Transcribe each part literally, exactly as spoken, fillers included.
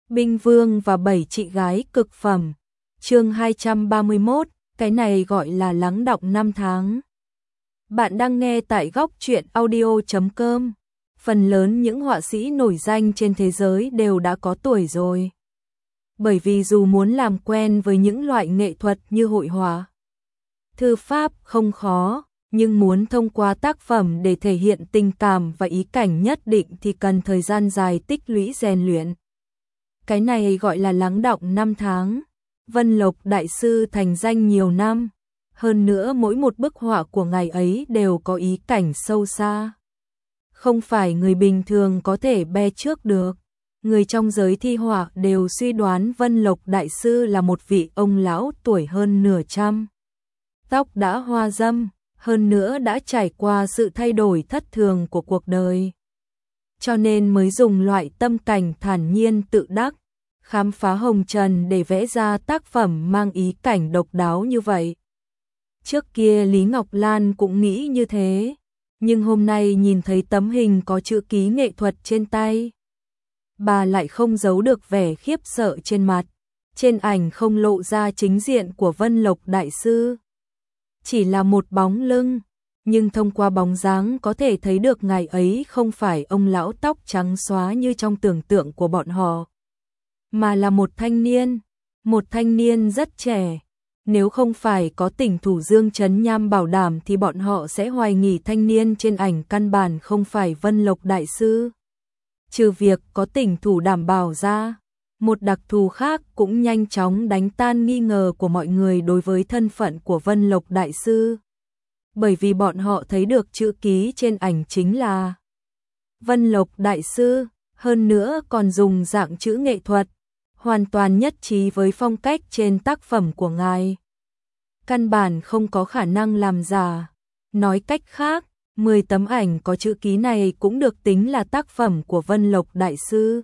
Binh Vương và bảy chị gái cực phẩm. Chương hai trăm ba mươi mốt, cái này gọi là lắng đọng năm tháng. Bạn đang nghe tại góc truyện audio chấm com. Phần lớn những họa sĩ nổi danh trên thế giới đều đã có tuổi rồi. Bởi vì dù muốn làm quen với những loại nghệ thuật như hội họa, thư pháp không khó, nhưng muốn thông qua tác phẩm để thể hiện tình cảm và ý cảnh nhất định thì cần thời gian dài tích lũy rèn luyện. Cái này gọi là lắng đọng năm tháng. Vân Lộc đại sư thành danh nhiều năm, hơn nữa mỗi một bức họa của ngài ấy đều có ý cảnh sâu xa. Không phải người bình thường có thể be trước được. Người trong giới thi họa đều suy đoán Vân Lộc đại sư là một vị ông lão tuổi hơn nửa trăm. Tóc đã hoa râm, hơn nữa đã trải qua sự thay đổi thất thường của cuộc đời. Cho nên mới dùng loại tâm cảnh thản nhiên tự đắc, khám phá hồng trần để vẽ ra tác phẩm mang ý cảnh độc đáo như vậy. Trước kia Lý Ngọc Lan cũng nghĩ như thế, nhưng hôm nay nhìn thấy tấm hình có chữ ký nghệ thuật trên tay, bà lại không giấu được vẻ khiếp sợ trên mặt. Trên ảnh không lộ ra chính diện của Vân Lộc đại sư, chỉ là một bóng lưng, nhưng thông qua bóng dáng có thể thấy được ngài ấy không phải ông lão tóc trắng xóa như trong tưởng tượng của bọn họ, mà là một thanh niên, một thanh niên rất trẻ. Nếu không phải có tỉnh thủ Dương Trấn Nham bảo đảm thì bọn họ sẽ hoài nghi thanh niên trên ảnh căn bản không phải Vân Lộc đại sư. Trừ việc có tỉnh thủ đảm bảo ra, một đặc thù khác cũng nhanh chóng đánh tan nghi ngờ của mọi người đối với thân phận của Vân Lộc đại sư. Bởi vì bọn họ thấy được chữ ký trên ảnh chính là Vân Lộc đại sư, hơn nữa còn dùng dạng chữ nghệ thuật, hoàn toàn nhất trí với phong cách trên tác phẩm của ngài. Căn bản không có khả năng làm giả. Nói cách khác, mười tấm ảnh có chữ ký này cũng được tính là tác phẩm của Vân Lộc đại sư.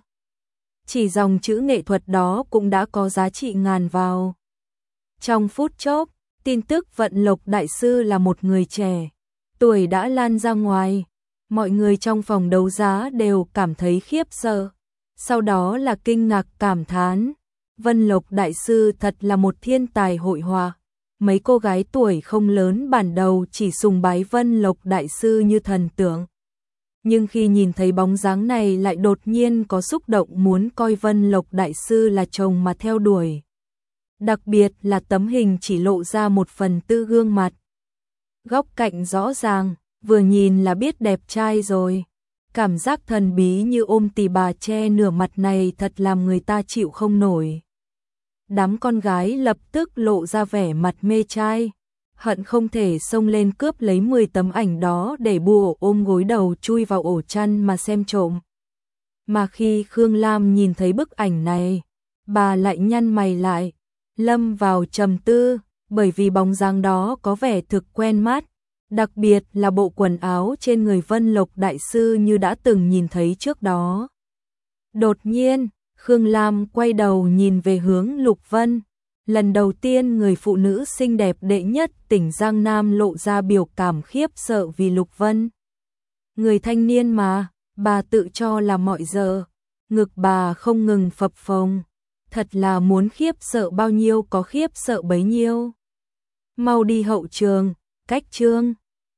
Chỉ dòng chữ nghệ thuật đó cũng đã có giá trị ngàn vào. Trong phút chốc, tin tức Vân Lộc đại sư là một người trẻ, tuổi đã lan ra ngoài. Mọi người trong phòng đấu giá đều cảm thấy khiếp sợ. Sau đó là kinh ngạc cảm thán. Vân Lộc đại sư thật là một thiên tài hội họa. Mấy cô gái tuổi không lớn bản đầu chỉ sùng bái Vân Lộc đại sư như thần tượng. Nhưng khi nhìn thấy bóng dáng này lại đột nhiên có xúc động muốn coi Vân Lộc đại sư là chồng mà theo đuổi. Đặc biệt là tấm hình chỉ lộ ra một phần tư gương mặt. Góc cạnh rõ ràng, vừa nhìn là biết đẹp trai rồi. Cảm giác thần bí như ôm tỉ bà che nửa mặt này thật làm người ta chịu không nổi. Đám con gái lập tức lộ ra vẻ mặt mê trai, hận không thể xông lên cướp lấy mười tấm ảnh đó để bùa ôm gối đầu chui vào ổ chăn mà xem trộm. Mà khi Khương Lam nhìn thấy bức ảnh này, bà lại nhăn mày lại, lâm vào trầm tư, bởi vì bóng dáng đó có vẻ thực quen mắt. Đặc biệt là bộ quần áo trên người Vân Lộc đại sư như đã từng nhìn thấy trước đó. Đột nhiên, Khương Lam quay đầu nhìn về hướng Lục Vân. Lần đầu tiên người phụ nữ xinh đẹp đệ nhất tỉnh Giang Nam lộ ra biểu cảm khiếp sợ vì Lục Vân. Người thanh niên mà, bà tự cho là mọi giờ. Ngực bà không ngừng phập phồng. Thật là muốn khiếp sợ bao nhiêu có khiếp sợ bấy nhiêu. Mau đi hậu trường, cách chương.